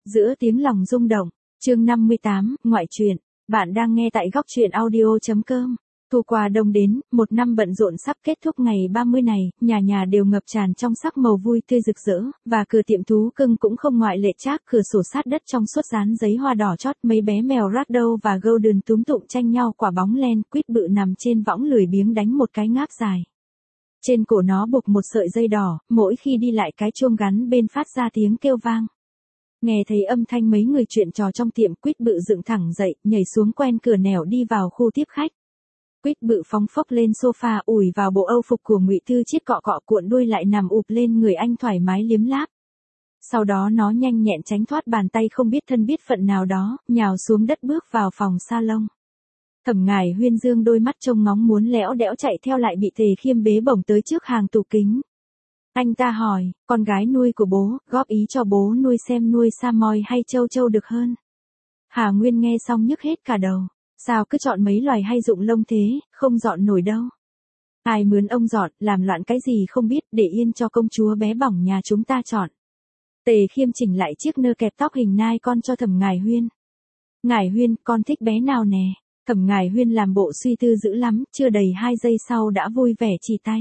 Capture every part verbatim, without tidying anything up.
Giữa tiếng lòng rung động, chương năm mươi tám, ngoại truyện. Bạn đang nghe tại góc truyện audio chấm com. Thu qua đông đến, một năm bận rộn sắp kết thúc ngày ba mươi này, nhà nhà đều ngập tràn trong sắc màu vui tươi rực rỡ, và cửa tiệm thú cưng cũng không ngoại lệ, trác cửa sổ sát đất trong suốt dán giấy hoa đỏ chót, mấy bé mèo Ragdoll và Golden túm tụm tranh nhau quả bóng len, quýt bự nằm trên võng lười biếng đánh một cái ngáp dài. Trên cổ nó buộc một sợi dây đỏ, mỗi khi đi lại cái chuông gắn bên phát ra tiếng kêu vang. Nghe thấy âm thanh mấy người chuyện trò trong tiệm, quýt bự dựng thẳng dậy, nhảy xuống quen cửa nẻo đi vào khu tiếp khách. Quýt bự phóng phốc lên sofa, ủi vào bộ âu phục của Ngụy Thư Chiết, cọ cọ cuộn đuôi lại nằm ụp lên người anh thoải mái liếm láp. Sau đó nó nhanh nhẹn tránh thoát bàn tay không biết thân biết phận nào đó, nhào xuống đất bước vào phòng salon. Thẩm Ngải Huyên dương đôi mắt trông ngóng muốn lẽo đẽo chạy theo lại bị Tề Khiêm bế bổng tới trước hàng tủ kính. Anh ta hỏi, con gái nuôi của bố, góp ý cho bố nuôi xem nuôi Samoy hay Châu Châu được hơn. Hà Nguyên nghe xong nhức hết cả đầu. Sao cứ chọn mấy loài hay dụng lông thế, không dọn nổi đâu. Ai mướn ông dọn, làm loạn cái gì không biết, để yên cho công chúa bé bỏng nhà chúng ta chọn. Tề Khiêm chỉnh lại chiếc nơ kẹp tóc hình nai con cho Thẩm Ngải Huyên. Ngải Huyên, con thích bé nào nè? Thẩm Ngải Huyên làm bộ suy tư dữ lắm, chưa đầy hai giây sau đã vui vẻ chỉ tay.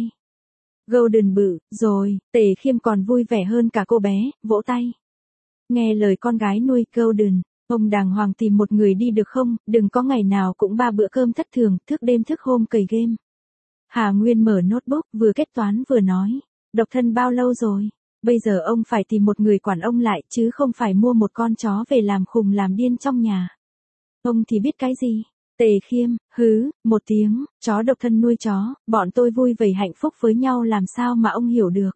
Golden bự, rồi, Tề Khiêm còn vui vẻ hơn cả cô bé, vỗ tay. Nghe lời con gái nuôi, Golden. Ông đàng hoàng tìm một người đi được không, đừng có ngày nào cũng ba bữa cơm thất thường, thức đêm thức hôm cày game. Hà Nguyên mở notebook, vừa kết toán vừa nói, độc thân bao lâu rồi, bây giờ ông phải tìm một người quản ông lại, chứ không phải mua một con chó về làm khùng làm điên trong nhà. Ông thì biết cái gì? Tề Khiêm, hứ, một tiếng, chó độc thân nuôi chó, bọn tôi vui vầy hạnh phúc với nhau làm sao mà ông hiểu được.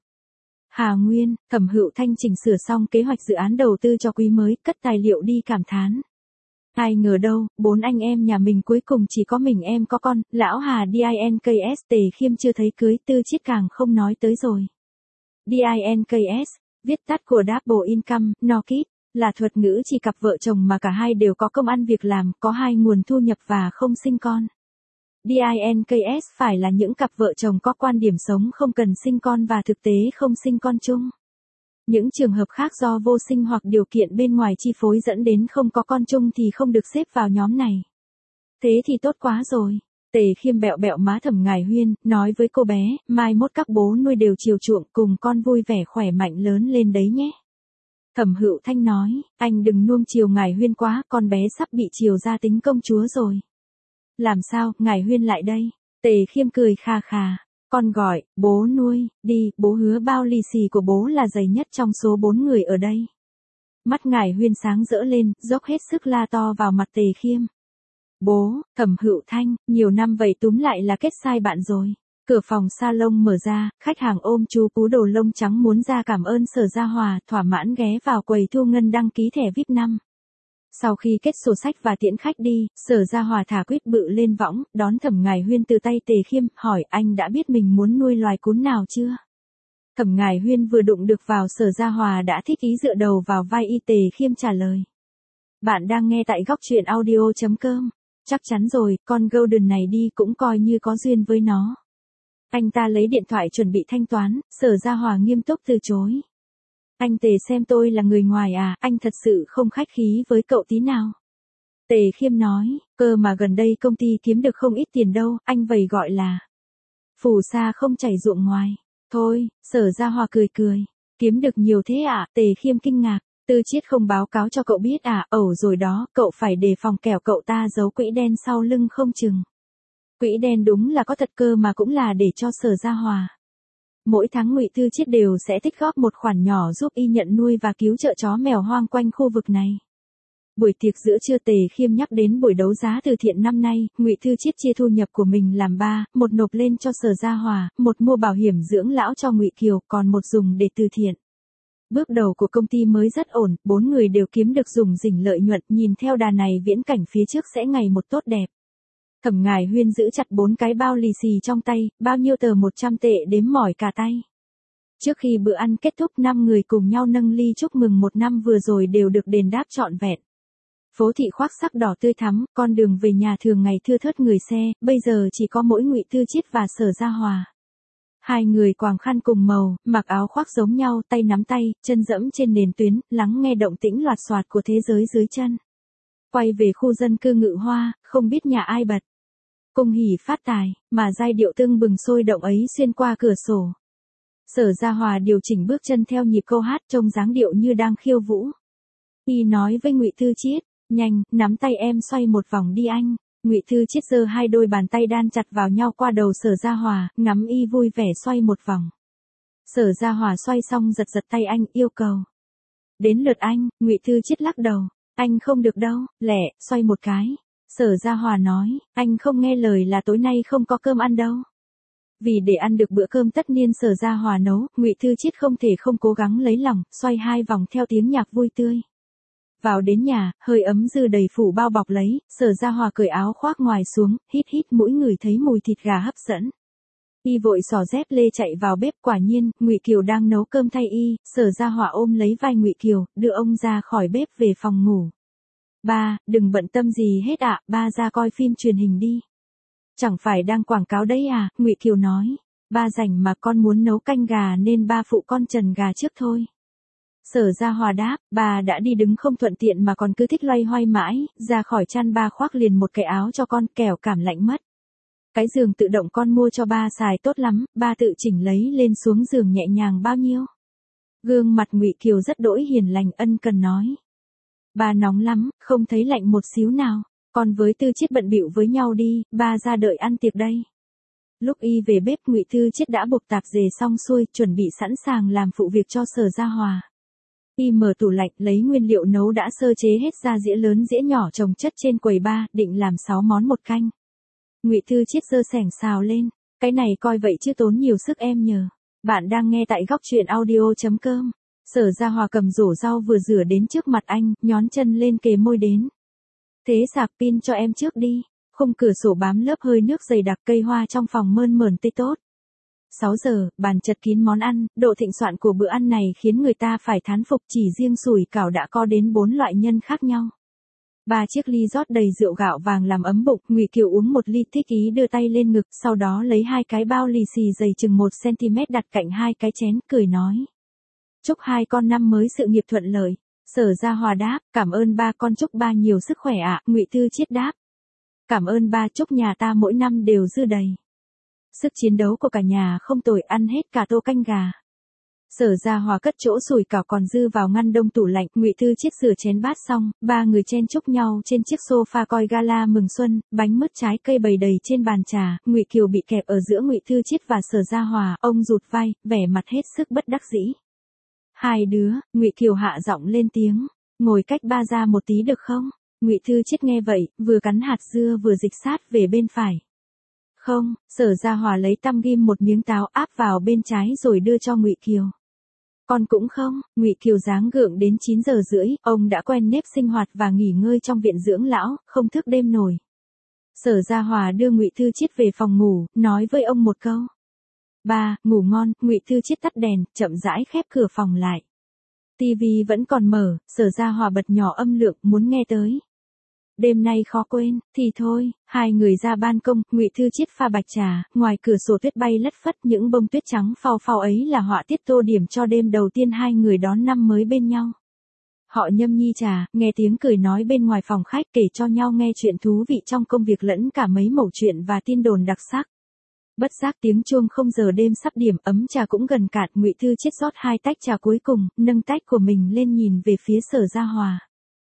Hà Nguyên, Thẩm Hựu Thanh chỉnh sửa xong kế hoạch dự án đầu tư cho quý mới, cất tài liệu đi cảm thán. Ai ngờ đâu, bốn anh em nhà mình cuối cùng chỉ có mình em có con, lão Hà DINKS. Tề Khiêm chưa thấy cưới, Tư Chiết càng không nói tới rồi. DINKS, viết tắt của Double Income, no kid, là thuật ngữ chỉ cặp vợ chồng mà cả hai đều có công ăn việc làm, có hai nguồn thu nhập và không sinh con. DINKS phải là những cặp vợ chồng có quan điểm sống không cần sinh con và thực tế không sinh con chung. Những trường hợp khác do vô sinh hoặc điều kiện bên ngoài chi phối dẫn đến không có con chung thì không được xếp vào nhóm này. Thế thì tốt quá rồi. Tề Khiêm bẹo bẹo má Thẩm Ngải Huyên, nói với cô bé, mai mốt các bố nuôi đều chiều chuộng, cùng con vui vẻ khỏe mạnh lớn lên đấy nhé. Thẩm Hựu Thanh nói, anh đừng nuông chiều Ngải Huyên quá, con bé sắp bị chiều ra tính công chúa rồi. Làm sao, Ngải Huyên lại đây? Tề Khiêm cười kha khà. Con gọi, bố nuôi, đi, bố hứa bao lì xì của bố là dày nhất trong số bốn người ở đây. Mắt Ngải Huyên sáng rỡ lên, dốc hết sức la to vào mặt Tề Khiêm. Bố, Thẩm Hựu Thanh, nhiều năm vậy túm lại là kết sai bạn rồi. Cửa phòng salon mở ra, khách hàng ôm chú cú đồ lông trắng muốn ra cảm ơn Sở Gia Hòa, thỏa mãn ghé vào quầy thu ngân đăng ký thẻ vi ai pi năm. Sau khi kết sổ sách và tiễn khách đi, Sở Gia Hòa thả quýt bự lên võng, đón Thẩm Ngải Huyên từ tay Tề Khiêm, hỏi anh đã biết mình muốn nuôi loài cún nào chưa? Thẩm Ngải Huyên vừa đụng được vào Sở Gia Hòa đã thích ý dựa đầu vào vai y. Tề Khiêm trả lời. Bạn đang nghe tại góc truyện audio chấm com. Chắc chắn rồi, con Golden này đi cũng coi như có duyên với nó. Anh ta lấy điện thoại chuẩn bị thanh toán, Sở Gia Hòa nghiêm túc từ chối. Anh Tề xem tôi là người ngoài à, anh thật sự không khách khí với cậu tí nào. Tề Khiêm nói, cơ mà gần đây công ty kiếm được không ít tiền đâu, anh vậy gọi là phù sa không chảy ruộng ngoài. Thôi, Sở Gia Hòa cười cười, kiếm được nhiều thế à, Tề Khiêm kinh ngạc, Tư Chiết không báo cáo cho cậu biết à, ẩu rồi đó, cậu phải đề phòng kẻo cậu ta giấu quỹ đen sau lưng không chừng. Quỹ đen đúng là có thật cơ mà cũng là để cho Sở Gia Hòa. Mỗi tháng Ngụy Thư Chiết đều sẽ tích góp một khoản nhỏ giúp y nhận nuôi và cứu trợ chó mèo hoang quanh khu vực này. Buổi tiệc giữa trưa, Tề Khiêm nhắc đến buổi đấu giá từ thiện năm nay, Ngụy Thư Chiết chia thu nhập của mình làm ba, một nộp lên cho Sở Gia Hòa, một mua bảo hiểm dưỡng lão cho Ngụy Kiều, còn một dùng để từ thiện. Bước đầu của công ty mới rất ổn, bốn người đều kiếm được dùng rỉnh lợi nhuận, nhìn theo đà này viễn cảnh phía trước sẽ ngày một tốt đẹp. Thẩm Ngải Huyên giữ chặt bốn cái bao lì xì trong tay, bao nhiêu tờ một trăm tệ đếm mỏi cả tay. Trước khi bữa ăn kết thúc, năm người cùng nhau nâng ly chúc mừng một năm vừa rồi đều được đền đáp trọn vẹn. Phố thị khoác sắc đỏ tươi thắm, con đường về nhà thường ngày thưa thớt người xe, bây giờ chỉ có mỗi Ngụy Thư Chiết và Sở Gia Hòa. Hai người quàng khăn cùng màu, mặc áo khoác giống nhau, tay nắm tay, chân dẫm trên nền tuyến, lắng nghe động tĩnh loạt soạt của thế giới dưới chân. Quay về khu dân cư Ngự Hoa, không biết nhà ai bật. Cung hỉ phát tài, mà giai điệu tưng bừng sôi động ấy xuyên qua cửa sổ. Sở Gia Hòa điều chỉnh bước chân theo nhịp câu hát trông dáng điệu như đang khiêu vũ. Y nói với Ngụy Thư Chiết, nhanh, nắm tay em xoay một vòng đi anh. Ngụy Thư Chiết giơ hai đôi bàn tay đan chặt vào nhau qua đầu Sở Gia Hòa, ngắm y vui vẻ xoay một vòng. Sở Gia Hòa xoay xong giật giật tay anh, yêu cầu. Đến lượt anh, Ngụy Thư Chiết lắc đầu, anh không được đâu, lẹ, xoay một cái. Sở Gia Hòa nói, anh không nghe lời là tối nay không có cơm ăn đâu. Vì để ăn được bữa cơm tất niên Sở Gia Hòa nấu, Ngụy Thư Chiết không thể không cố gắng lấy lòng, xoay hai vòng theo tiếng nhạc vui tươi. Vào đến nhà, hơi ấm dư đầy phủ bao bọc lấy, Sở Gia Hòa cởi áo khoác ngoài xuống, hít hít mũi người thấy mùi thịt gà hấp dẫn. Y vội xỏ dép lê chạy vào bếp, quả nhiên, Ngụy Kiều đang nấu cơm thay y, Sở Gia Hòa ôm lấy vai Ngụy Kiều, đưa ông ra khỏi bếp về phòng ngủ. Ba, đừng bận tâm gì hết ạ, ba ra coi phim truyền hình đi. Chẳng phải đang quảng cáo đấy à, Ngụy Kiều nói. Ba rảnh mà con muốn nấu canh gà nên ba phụ con trần gà trước thôi. Sở Gia Hòa đáp, bà đã đi đứng không thuận tiện mà còn cứ thích loay hoay mãi, ra khỏi chăn ba khoác liền một cái áo cho con, kẻo cảm lạnh mất. Cái giường tự động con mua cho ba xài tốt lắm, ba tự chỉnh lấy lên xuống giường nhẹ nhàng bao nhiêu. Gương mặt Ngụy Kiều rất đỗi hiền lành ân cần nói. Ba nóng lắm, không thấy lạnh một xíu nào, con với Tư Chiết bận bịu với nhau đi, ba ra đợi ăn tiệc đây. Lúc y về bếp Ngụy Tư Chiết đã buộc tạp dề xong xuôi, chuẩn bị sẵn sàng làm phụ việc cho Sở Gia Hòa. Y mở tủ lạnh lấy nguyên liệu nấu đã sơ chế hết ra dĩa lớn dĩa nhỏ chồng chất trên quầy ba, định làm sáu món một canh. Ngụy Tư Chiết giơ xẻng xào lên, cái này coi vậy chứ tốn nhiều sức em nhờ. Bạn đang nghe tại góc truyện audio chấm com. Sở Gia Hòa cầm rổ rau vừa rửa đến trước mặt anh, nhón chân lên kề môi đến. Thế sạc pin cho em trước đi. Khung cửa sổ bám lớp hơi nước dày đặc, cây hoa trong phòng mơn mởn tươi tốt. sáu giờ, bàn chật kín món ăn, độ thịnh soạn của bữa ăn này khiến người ta phải thán phục, chỉ riêng sủi cảo đã có đến bốn loại nhân khác nhau. Ba chiếc ly rót đầy rượu gạo vàng làm ấm bụng, Ngụy Kiều uống một ly thích ý đưa tay lên ngực, sau đó lấy hai cái bao lì xì dày chừng một xăng-ti-mét đặt cạnh hai cái chén, cười nói. Chúc hai con năm mới sự nghiệp thuận lợi. Sở Gia Hòa đáp, cảm ơn ba, con chúc ba nhiều sức khỏe ạ. Ngụy Tư Chiết đáp. Cảm ơn ba, chúc nhà ta mỗi năm đều dư đầy. Sức chiến đấu của cả nhà không tồi, ăn hết cả tô canh gà. Sở Gia Hòa cất chỗ sủi cảo còn dư vào ngăn đông tủ lạnh, Ngụy Tư Chiết rửa chén bát xong, ba người chen chúc nhau trên chiếc sofa coi gala mừng xuân, bánh mứt trái cây bày đầy trên bàn trà, Ngụy Kiều bị kẹp ở giữa Ngụy Tư Chiết và Sở Gia Hòa, ông rụt vai, vẻ mặt hết sức bất đắc dĩ. Hai đứa, Ngụy Kiều hạ giọng lên tiếng, ngồi cách ba ra một tí được không? Ngụy Tư Chiết nghe vậy, vừa cắn hạt dưa vừa dịch sát về bên phải. Không, Sở Gia Hòa lấy tăm ghim một miếng táo áp vào bên trái rồi đưa cho Ngụy Kiều. Con cũng không, Ngụy Kiều dáng gượng đến chín giờ rưỡi, ông đã quen nếp sinh hoạt và nghỉ ngơi trong viện dưỡng lão, không thức đêm nổi. Sở Gia Hòa đưa Ngụy Tư Chiết về phòng ngủ, nói với ông một câu. Ba, ngủ ngon. Ngụy Tư Chiết tắt đèn, chậm rãi khép cửa phòng lại. Tivi vẫn còn mở, Sở Gia Hòa bật nhỏ âm lượng, muốn nghe tới. Đêm nay khó quên, thì thôi, hai người ra ban công, Ngụy Tư Chiết pha bạch trà, ngoài cửa sổ tuyết bay lất phất, những bông tuyết trắng phau phau ấy là họa tiết tô điểm cho đêm đầu tiên hai người đón năm mới bên nhau. Họ nhâm nhi trà, nghe tiếng cười nói bên ngoài phòng khách, kể cho nhau nghe chuyện thú vị trong công việc lẫn cả mấy mẩu chuyện và tin đồn đặc sắc. Bất giác tiếng chuông không giờ đêm sắp điểm, ấm trà cũng gần cạn, Ngụy Tư Chiết rót hai tách trà cuối cùng, nâng tách của mình lên nhìn về phía Sở Gia Hòa.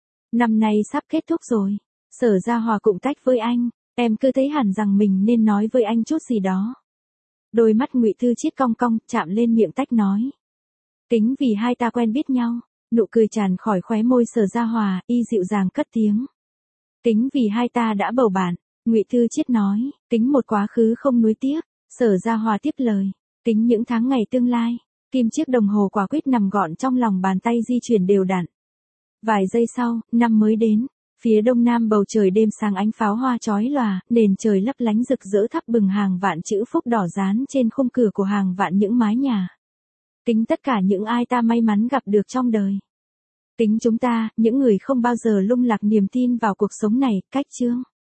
Năm nay sắp kết thúc rồi. Sở Gia Hòa cụng tách với anh, em cứ thấy hẳn rằng mình nên nói với anh chút gì đó. Đôi mắt Ngụy Tư Chiết cong cong, chạm lên miệng tách nói. Kính vì hai ta quen biết nhau, nụ cười tràn khỏi khóe môi Sở Gia Hòa, y dịu dàng cất tiếng. Kính vì hai ta đã bầu bạn, Ngụy Tư Chiết nói, kính một quá khứ không nuối tiếc. Sở Gia Hòa tiếp lời, kính những tháng ngày tương lai. Kim chiếc đồng hồ quả quýt nằm gọn trong lòng bàn tay di chuyển đều đặn. Vài giây sau, năm mới đến. Phía đông nam bầu trời đêm sáng ánh pháo hoa chói lòa, nền trời lấp lánh rực rỡ thắp bừng hàng vạn chữ phúc đỏ dán trên khung cửa của hàng vạn những mái nhà. Kính tất cả những ai ta may mắn gặp được trong đời. Kính chúng ta, những người không bao giờ lung lạc niềm tin vào cuộc sống này, cách chương.